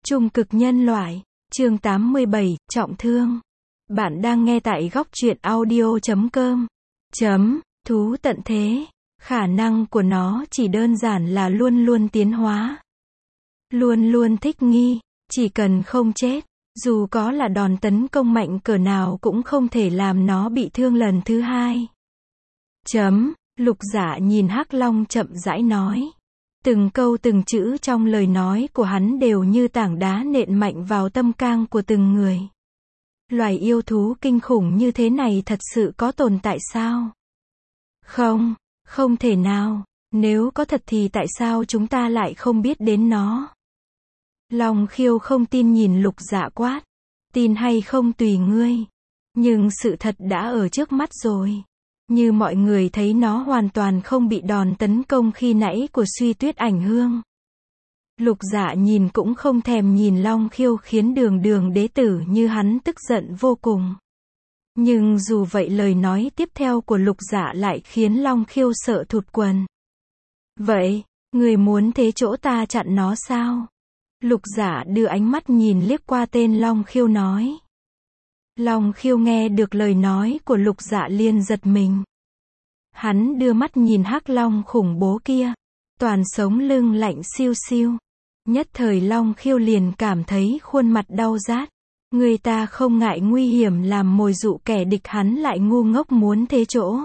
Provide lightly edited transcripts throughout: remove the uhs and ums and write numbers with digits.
Trung cực nhân loại, chương 87, trọng thương. Bạn đang nghe tại góc truyện audio.com. Thú tận thế. Khả năng của nó chỉ đơn giản là luôn luôn tiến hóa. Luôn luôn thích nghi, chỉ cần không chết, dù có là đòn tấn công mạnh cỡ nào cũng không thể làm nó bị thương lần thứ hai. Lục Dạ nhìn Hắc Long chậm rãi nói. Từng câu từng chữ trong lời nói của hắn đều như tảng đá nện mạnh vào tâm can của từng người. Loài yêu thú kinh khủng như thế này thật sự có tồn tại sao? Không, không thể nào. Nếu có thật thì tại sao chúng ta lại không biết đến nó? Long Khiêu không tin nhìn Lục Dạ quát. Tin hay không tùy ngươi. Nhưng sự thật đã ở trước mắt rồi. Như mọi người thấy nó hoàn toàn không bị đòn tấn công khi nãy của Suy Tuyết Ảnh Hương. Lục Dạ nhìn cũng không thèm nhìn Long Khiêu khiến đường đế tử như hắn tức giận vô cùng. Nhưng dù vậy lời nói tiếp theo của Lục Dạ lại khiến Long Khiêu sợ thụt quần. Vậy, người muốn thế chỗ ta chặn nó sao? Lục Dạ đưa ánh mắt nhìn liếc qua tên Long Khiêu nói. Long Khiêu nghe được lời nói của Lục Dạ liền giật mình. Hắn đưa mắt nhìn Hắc Long khủng bố kia. Toàn sống lưng lạnh siêu siêu. Nhất thời Long Khiêu liền cảm thấy khuôn mặt đau rát. Người ta không ngại nguy hiểm làm mồi dụ kẻ địch hắn lại ngu ngốc muốn thế chỗ.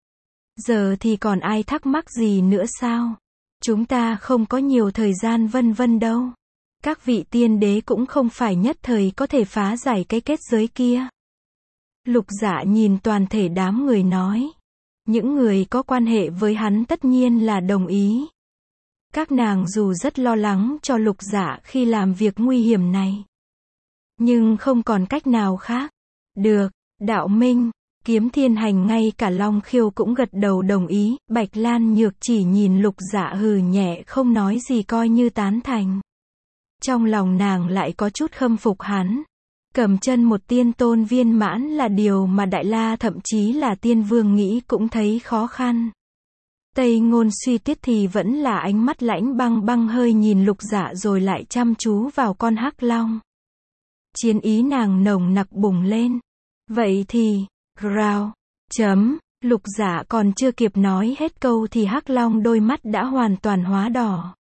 Giờ thì còn ai thắc mắc gì nữa sao? Chúng ta không có nhiều thời gian vân vân đâu. Các vị tiên đế cũng không phải nhất thời có thể phá giải cái kết giới kia. Lục Dạ nhìn toàn thể đám người nói. Những người có quan hệ với hắn tất nhiên là đồng ý. Các nàng dù rất lo lắng cho Lục Dạ khi làm việc nguy hiểm này. Nhưng không còn cách nào khác. Được, Đạo Minh, Kiếm Thiên Hành ngay cả Long Khiêu cũng gật đầu đồng ý. Bạch Lan Nhược chỉ nhìn Lục Dạ hừ nhẹ không nói gì coi như tán thành. Trong lòng nàng lại có chút khâm phục hắn. Cầm chân một tiên tôn viên mãn là điều mà Đại La thậm chí là Tiên Vương nghĩ cũng thấy khó khăn. Tây Ngôn Suy Tuyết thì vẫn là ánh mắt lãnh băng hơi nhìn Lục Dạ rồi lại chăm chú vào con Hắc Long. Chiến ý nàng nồng nặc bùng lên. Vậy thì, rào, Lục Dạ còn chưa kịp nói hết câu thì Hắc Long đôi mắt đã hoàn toàn hóa đỏ.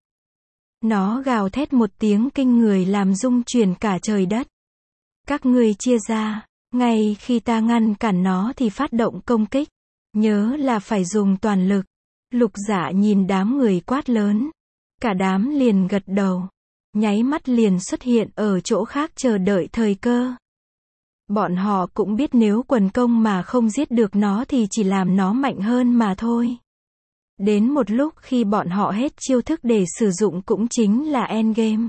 Nó gào thét một tiếng kinh người làm rung chuyển cả trời đất. Các ngươi chia ra, ngay khi ta ngăn cản nó thì phát động công kích. Nhớ là phải dùng toàn lực. Lục Dạ nhìn đám người quát lớn. Cả đám liền gật đầu. Nháy mắt liền xuất hiện ở chỗ khác chờ đợi thời cơ. Bọn họ cũng biết nếu quần công mà không giết được nó thì chỉ làm nó mạnh hơn mà thôi. Đến một lúc khi bọn họ hết chiêu thức để sử dụng cũng chính là endgame.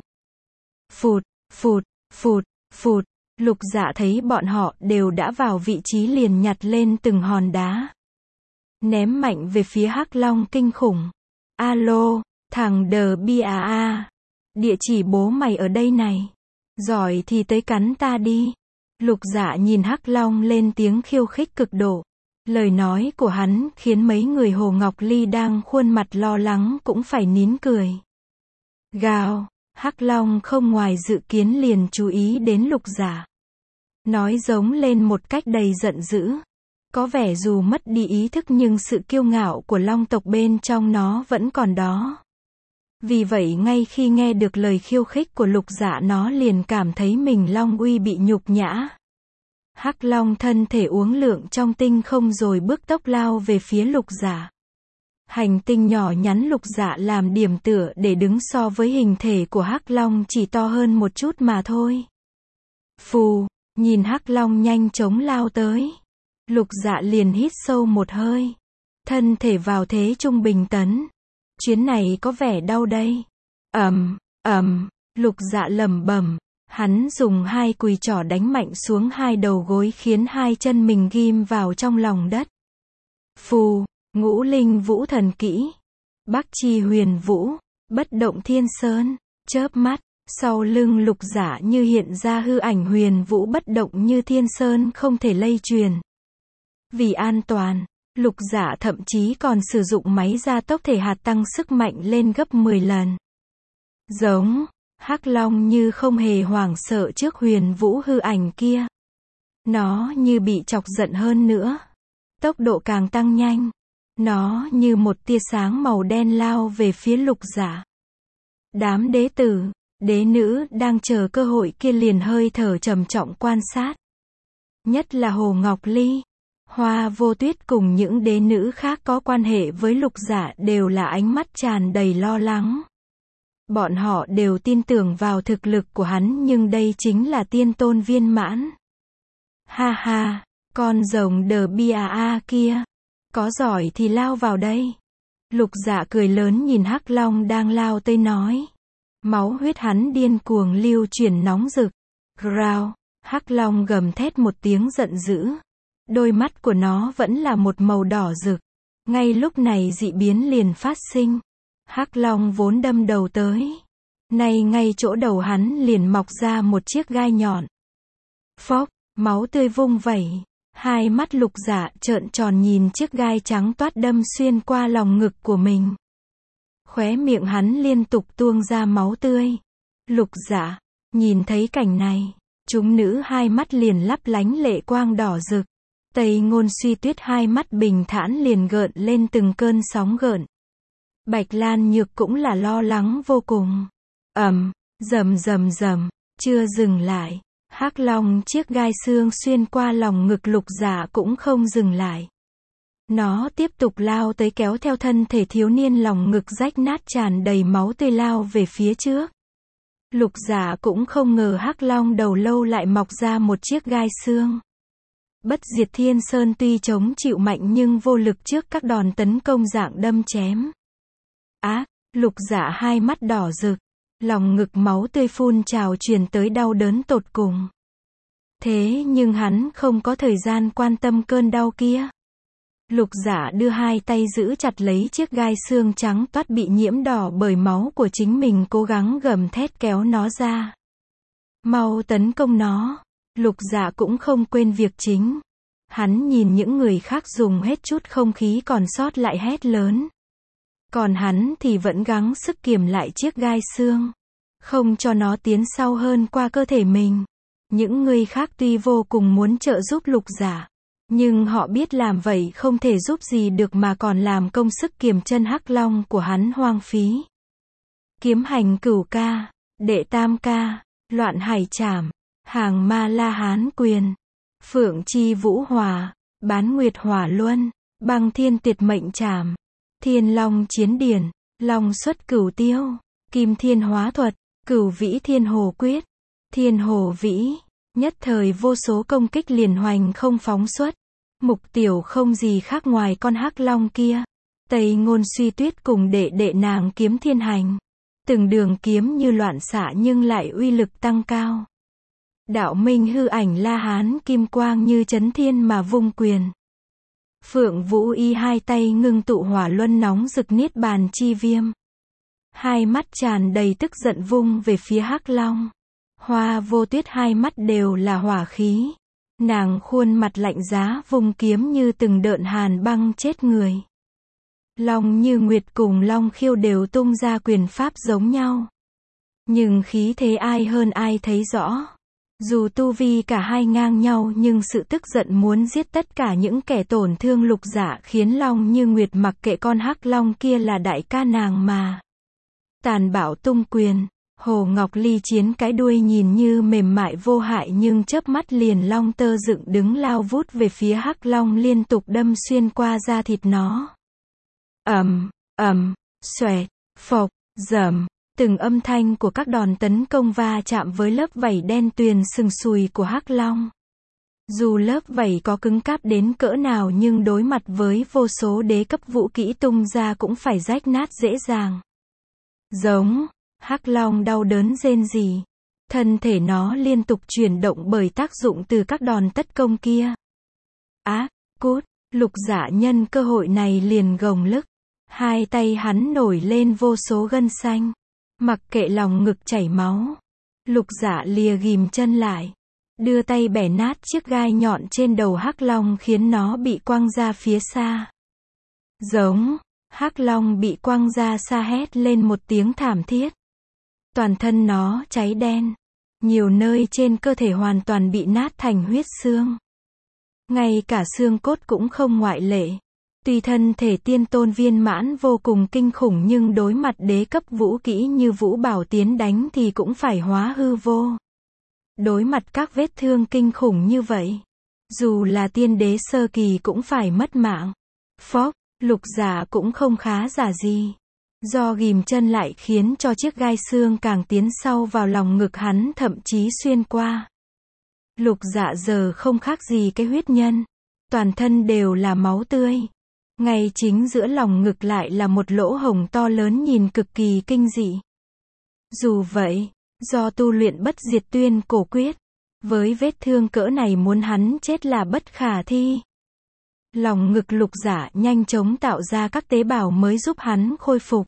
Phụt. Lục Dạ thấy bọn họ đều đã vào vị trí liền nhặt lên từng hòn đá. Ném mạnh về phía Hắc Long kinh khủng. Alo, thằng đờ bia a. Địa chỉ bố mày ở đây này. Giỏi thì tới cắn ta đi. Lục Dạ nhìn Hắc Long lên tiếng khiêu khích cực độ. Lời nói của hắn khiến mấy người Hồ Ngọc Ly đang khuôn mặt lo lắng cũng phải nín cười. Gào, Hắc Long không ngoài dự kiến liền chú ý đến Lục Dạ. Nói giống lên một cách đầy giận dữ. Có vẻ dù mất đi ý thức nhưng sự kiêu ngạo của Long tộc bên trong nó vẫn còn đó. Vì vậy ngay khi nghe được lời khiêu khích của Lục Dạ nó liền cảm thấy mình Long uy bị nhục nhã. Hắc Long thân thể uốn lượn trong tinh không rồi bước tốc lao về phía Lục Dạ. Hành tinh nhỏ nhắn Lục Dạ làm điểm tựa để đứng so với hình thể của Hắc Long chỉ to hơn một chút mà thôi. Phù, nhìn Hắc Long nhanh chóng lao tới. Lục Dạ liền hít sâu một hơi. Thân thể vào thế trung bình tấn. Chuyến này có vẻ đau đây. Lục Dạ lẩm bẩm. Hắn dùng hai cùi trỏ đánh mạnh xuống hai đầu gối khiến hai chân mình ghim vào trong lòng đất. Phù, Ngũ Linh Vũ Thần Kỹ. Bắc Chi Huyền Vũ, Bất Động Thiên Sơn. Chớp mắt, sau lưng Lục Dạ như hiện ra hư ảnh Huyền Vũ bất động như thiên sơn không thể lay truyền. Vì an toàn, Lục Dạ thậm chí còn sử dụng máy gia tốc thể hạt tăng sức mạnh lên gấp 10 lần. Giống, Hắc Long như không hề hoảng sợ trước huyền vũ hư ảnh kia. Nó như bị chọc giận hơn nữa. Tốc độ càng tăng nhanh. Nó như một tia sáng màu đen lao về phía Lục Giả. Đám đế tử, đế nữ đang chờ cơ hội kia liền hơi thở trầm trọng quan sát. Nhất là Hồ Ngọc Ly, Hoa Vô Tuyết cùng những đế nữ khác có quan hệ với Lục Giả đều là ánh mắt tràn đầy lo lắng. Bọn họ đều tin tưởng vào thực lực của hắn nhưng đây chính là tiên tôn viên mãn. Ha ha, con rồng đờ bia kia. Có giỏi thì lao vào đây. Lục Dạ cười lớn nhìn Hắc Long đang lao tới nói. Máu huyết hắn điên cuồng lưu chuyển nóng rực. Rao, Hắc Long gầm thét một tiếng giận dữ. Đôi mắt của nó vẫn là một màu đỏ rực. Ngay lúc này dị biến liền phát sinh. Hắc Long vốn đâm đầu tới. Nay ngay chỗ đầu hắn liền mọc ra một chiếc gai nhọn. Phốc, máu tươi vung vẩy. Hai mắt Lục Dạ trợn tròn nhìn chiếc gai trắng toát đâm xuyên qua lòng ngực của mình. Khóe miệng hắn liên tục tuôn ra máu tươi. Lục Dạ, nhìn thấy cảnh này, chúng nữ hai mắt liền lấp lánh lệ quang đỏ rực. Tây Ngôn Suy Tuyết hai mắt bình thản liền gợn lên từng cơn sóng gợn. Bạch Lan Nhược cũng là lo lắng vô cùng. Rầm rầm rầm, chưa dừng lại. Hắc Long chiếc gai xương xuyên qua lòng ngực Lục Dạ cũng không dừng lại. Nó tiếp tục lao tới kéo theo thân thể thiếu niên lòng ngực rách nát tràn đầy máu tươi lao về phía trước. Lục Dạ cũng không ngờ Hắc Long đầu lâu lại mọc ra một chiếc gai xương. Bất Diệt Thiên Sơn tuy chống chịu mạnh nhưng vô lực trước các đòn tấn công dạng đâm chém. Lục Dạ hai mắt đỏ rực. Lòng ngực máu tươi phun trào truyền tới đau đớn tột cùng. Thế nhưng hắn không có thời gian quan tâm cơn đau kia. Lục Dạ đưa hai tay giữ chặt lấy chiếc gai xương trắng toát bị nhiễm đỏ bởi máu của chính mình, cố gắng gầm thét kéo nó ra. Mau tấn công nó. Lục Dạ cũng không quên việc chính. Hắn nhìn những người khác dùng hết chút không khí còn sót lại hét lớn. Còn hắn thì vẫn gắng sức kiềm lại chiếc gai xương. Không cho nó tiến sâu hơn qua cơ thể mình. Những người khác tuy vô cùng muốn trợ giúp Lục Dạ. Nhưng họ biết làm vậy không thể giúp gì được mà còn làm công sức kiềm chân Hắc Long của hắn hoang phí. Kiếm hành cửu ca, đệ tam ca, loạn hải trảm, hàng ma la hán quyền, phượng chi vũ hòa, bán nguyệt hỏa luân, băng thiên tuyệt mệnh trảm, thiên long chiến điển, long xuất cửu tiêu, kim thiên hóa thuật, cửu vĩ thiên hồ quyết, thiên hồ vĩ, nhất thời vô số công kích liền hoành không phóng xuất. Mục tiêu không gì khác ngoài con Hắc Long kia. Tây Ngôn Suy Tuyết cùng đệ đệ nàng Kiếm Thiên Hành. Từng đường kiếm như loạn xạ nhưng lại uy lực tăng cao. Đạo minh hư ảnh La Hán kim quang như chấn thiên mà vung quyền. Phượng Vũ Y hai tay ngưng tụ hỏa luân nóng rực niết bàn chi viêm. Hai mắt tràn đầy tức giận vung về phía Hắc Long. Hoa Vô Tuyết hai mắt đều là hỏa khí. Nàng khuôn mặt lạnh giá vùng kiếm như từng đợt hàn băng chết người. Long Như Nguyệt cùng Long Khiêu đều tung ra quyền pháp giống nhau. Nhưng khí thế ai hơn ai thấy rõ. Dù tu vi cả hai ngang nhau nhưng sự tức giận muốn giết tất cả những kẻ tổn thương Lục Dạ khiến Long Như Nguyệt mặc kệ con Hắc Long kia là đại ca nàng mà. Tàn bạo tung quyền. Hồ Ngọc Ly chiến cái đuôi nhìn như mềm mại vô hại nhưng chớp mắt liền long tơ dựng đứng lao vút về phía Hắc Long liên tục đâm xuyên qua da thịt nó. Xoẹt, phộc, rầm, từng âm thanh của các đòn tấn công va chạm với lớp vảy đen tuyền sừng sùi của Hắc Long. Dù lớp vảy có cứng cáp đến cỡ nào nhưng đối mặt với vô số đế cấp vũ kỹ tung ra cũng phải rách nát dễ dàng. Giống. Hắc Long đau đớn rên rỉ. Thân thể nó liên tục chuyển động bởi tác dụng từ các đòn tấn công kia. Cút, Lục Dạ nhân cơ hội này liền gồng lức. Hai tay hắn nổi lên vô số gân xanh. Mặc kệ lòng ngực chảy máu. Lục Dạ lìa ghìm chân lại. Đưa tay bẻ nát chiếc gai nhọn trên đầu Hắc Long khiến nó bị quăng ra phía xa. Giống, Hắc Long bị quăng ra xa hét lên một tiếng thảm thiết. Toàn thân nó cháy đen. Nhiều nơi trên cơ thể hoàn toàn bị nát thành huyết xương. Ngay cả xương cốt cũng không ngoại lệ. Tuy thân thể tiên tôn viên mãn vô cùng kinh khủng nhưng đối mặt đế cấp vũ kỹ như Vũ Bảo Tiến đánh thì cũng phải hóa hư vô. Đối mặt các vết thương kinh khủng như vậy, dù là tiên đế sơ kỳ cũng phải mất mạng. Phốc, Lục Dạ cũng không khá giả gì. Do ghìm chân lại khiến cho chiếc gai xương càng tiến sâu vào lòng ngực hắn, thậm chí xuyên qua. Lục Dạ giờ không khác gì cái huyết nhân. Toàn thân đều là máu tươi. Ngay chính giữa lòng ngực lại là một lỗ hổng to lớn nhìn cực kỳ kinh dị. Dù vậy, do tu luyện bất diệt tuyên cổ quyết, với vết thương cỡ này muốn hắn chết là bất khả thi. Lòng ngực Lục Dạ nhanh chóng tạo ra các tế bào mới giúp hắn khôi phục.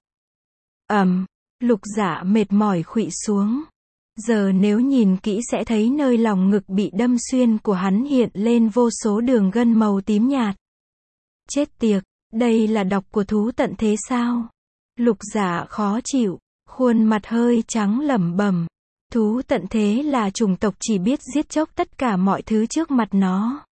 Lục Dạ mệt mỏi khuỵu xuống. Giờ nếu nhìn kỹ sẽ thấy nơi lòng ngực bị đâm xuyên của hắn hiện lên vô số đường gân màu tím nhạt. Chết tiệt, đây là độc của thú tận thế sao? Lục Dạ khó chịu, khuôn mặt hơi trắng lẩm bẩm. Thú tận thế là chủng tộc chỉ biết giết chóc tất cả mọi thứ trước mặt nó.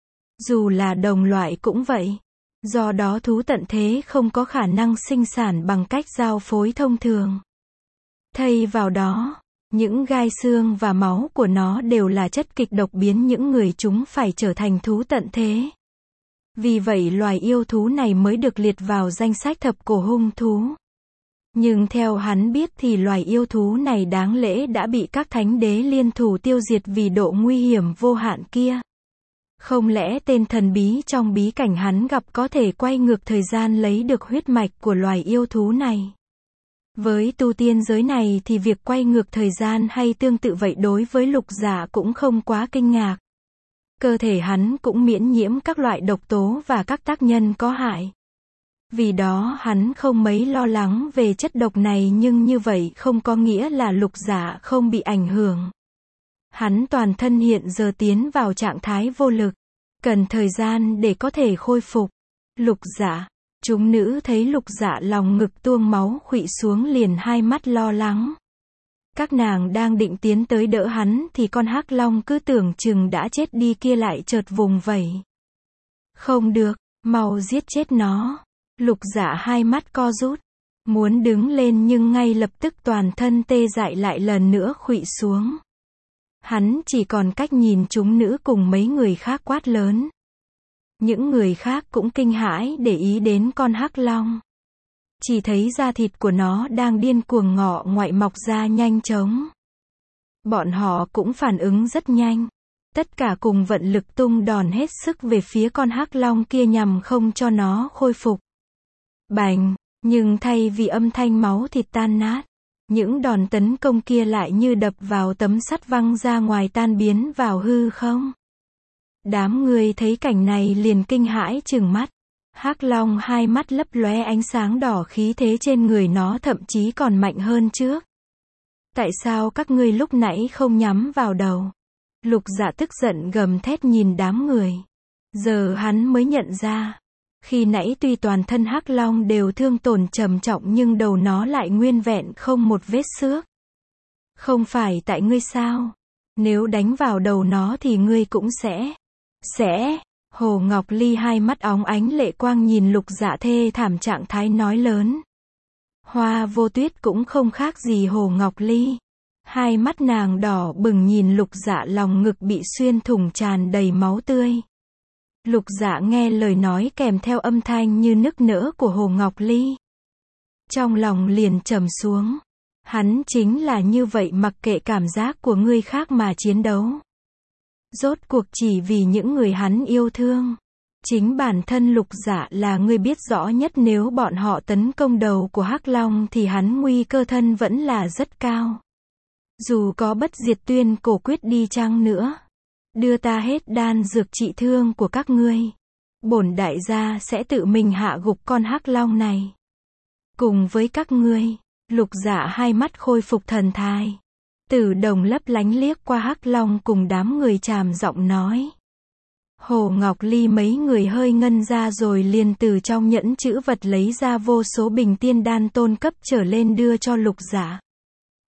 Dù là đồng loại cũng vậy. Do đó thú tận thế không có khả năng sinh sản bằng cách giao phối thông thường. Thay vào đó, những gai xương và máu của nó đều là chất kịch độc biến những người chúng phải trở thành thú tận thế. Vì vậy loài yêu thú này mới được liệt vào danh sách thập cổ hung thú. Nhưng theo hắn biết thì loài yêu thú này đáng lẽ đã bị các thánh đế liên thủ tiêu diệt vì độ nguy hiểm vô hạn kia. Không lẽ tên thần bí trong bí cảnh hắn gặp có thể quay ngược thời gian lấy được huyết mạch của loài yêu thú này? Với tu tiên giới này thì việc quay ngược thời gian hay tương tự vậy đối với Lục Dạ cũng không quá kinh ngạc. Cơ thể hắn cũng miễn nhiễm các loại độc tố và các tác nhân có hại. Vì đó hắn không mấy lo lắng về chất độc này, nhưng như vậy không có nghĩa là Lục Dạ không bị ảnh hưởng. Hắn toàn thân hiện giờ tiến vào trạng thái vô lực, cần thời gian để có thể khôi phục. Lục Dạ, chúng nữ thấy Lục Dạ lòng ngực tuôn máu khuỵu xuống liền hai mắt lo lắng. Các nàng đang định tiến tới đỡ hắn thì con hắc long cứ tưởng chừng đã chết đi kia lại chợt vùng vẫy. Không được, mau giết chết nó. Lục Dạ hai mắt co rút, muốn đứng lên nhưng ngay lập tức toàn thân tê dại lại lần nữa khuỵu xuống. Hắn chỉ còn cách nhìn chúng nữ cùng mấy người khác quát lớn. Những người khác cũng kinh hãi để ý đến con hắc long. Chỉ thấy da thịt của nó đang điên cuồng ngọ ngoại mọc ra nhanh chóng. Bọn họ cũng phản ứng rất nhanh. Tất cả cùng vận lực tung đòn hết sức về phía con hắc long kia nhằm không cho nó khôi phục. Bành, nhưng thay vì âm thanh máu thịt tan nát, những đòn tấn công kia lại như đập vào tấm sắt văng ra ngoài tan biến vào hư không. Đám người thấy cảnh này liền kinh hãi trừng mắt. Hắc long hai mắt lấp lóe ánh sáng đỏ, khí thế trên người nó thậm chí còn mạnh hơn trước. Tại sao các ngươi lúc nãy không nhắm vào đầu? Lục Dạ tức giận gầm thét nhìn đám người. Giờ hắn mới nhận ra. Khi nãy tuy toàn thân hắc long đều thương tổn trầm trọng nhưng đầu nó lại nguyên vẹn không một vết xước. Không phải tại ngươi sao? Nếu đánh vào đầu nó thì ngươi cũng sẽ. Hồ Ngọc Ly hai mắt óng ánh lệ quang nhìn Lục Dạ thê thảm trạng thái nói lớn. Hoa Vô Tuyết cũng không khác gì Hồ Ngọc Ly. Hai mắt nàng đỏ bừng nhìn Lục Dạ lòng ngực bị xuyên thủng tràn đầy máu tươi. Lục Dạ nghe lời nói kèm theo âm thanh như nức nở của Hồ Ngọc Ly. Trong lòng liền trầm xuống. Hắn chính là như vậy, mặc kệ cảm giác của người khác mà chiến đấu. Rốt cuộc chỉ vì những người hắn yêu thương. Chính bản thân Lục Dạ là người biết rõ nhất, nếu bọn họ tấn công đầu của hắc long thì hắn nguy cơ thân vẫn là rất cao. Dù có bất diệt tuyên cổ quyết đi chăng nữa, đưa ta hết đan dược trị thương của các ngươi, bổn đại gia sẽ tự mình hạ gục con hắc long này. Cùng với các ngươi. Lục Dạ hai mắt khôi phục thần thái. Tử đồng lấp lánh liếc qua hắc long cùng đám người tràm giọng nói. Hồ Ngọc Ly mấy người hơi ngân ra rồi liền từ trong nhẫn chữ vật lấy ra vô số bình tiên đan tôn cấp trở lên đưa cho Lục Dạ.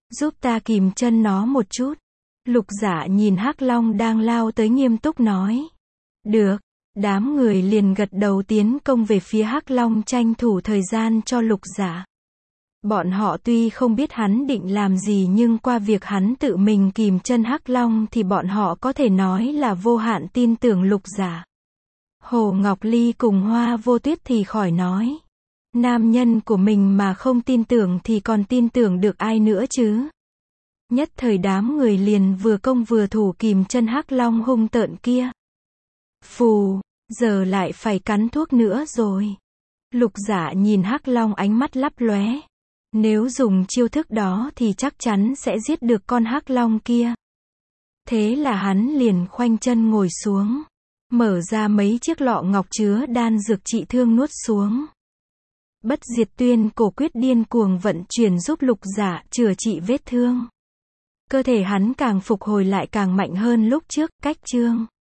Giúp ta kìm chân nó một chút. Lục Giả nhìn Hắc Long đang lao tới nghiêm túc nói. Được. Đám người liền gật đầu tiến công về phía Hắc Long tranh thủ thời gian cho Lục Giả. Bọn họ tuy không biết hắn định làm gì nhưng qua việc hắn tự mình kìm chân Hắc Long thì bọn họ có thể nói là vô hạn tin tưởng Lục Giả. Hồ Ngọc Ly cùng Hoa Vô Tuyết thì khỏi nói. Nam nhân của mình mà không tin tưởng thì còn tin tưởng được ai nữa chứ. Nhất thời đám người liền vừa công vừa thủ kìm chân Hắc Long hung tợn kia. Phù, giờ lại phải cắn thuốc nữa rồi. Lục Giả nhìn Hắc Long ánh mắt lấp lóe. Nếu dùng chiêu thức đó thì chắc chắn sẽ giết được con Hắc Long kia. Thế là hắn liền khoanh chân ngồi xuống. Mở ra mấy chiếc lọ ngọc chứa đan dược trị thương nuốt xuống. Bất diệt tuyên cổ quyết điên cuồng vận chuyển giúp Lục Giả chữa trị vết thương. Cơ thể hắn càng phục hồi lại càng mạnh hơn lúc trước. Cách chương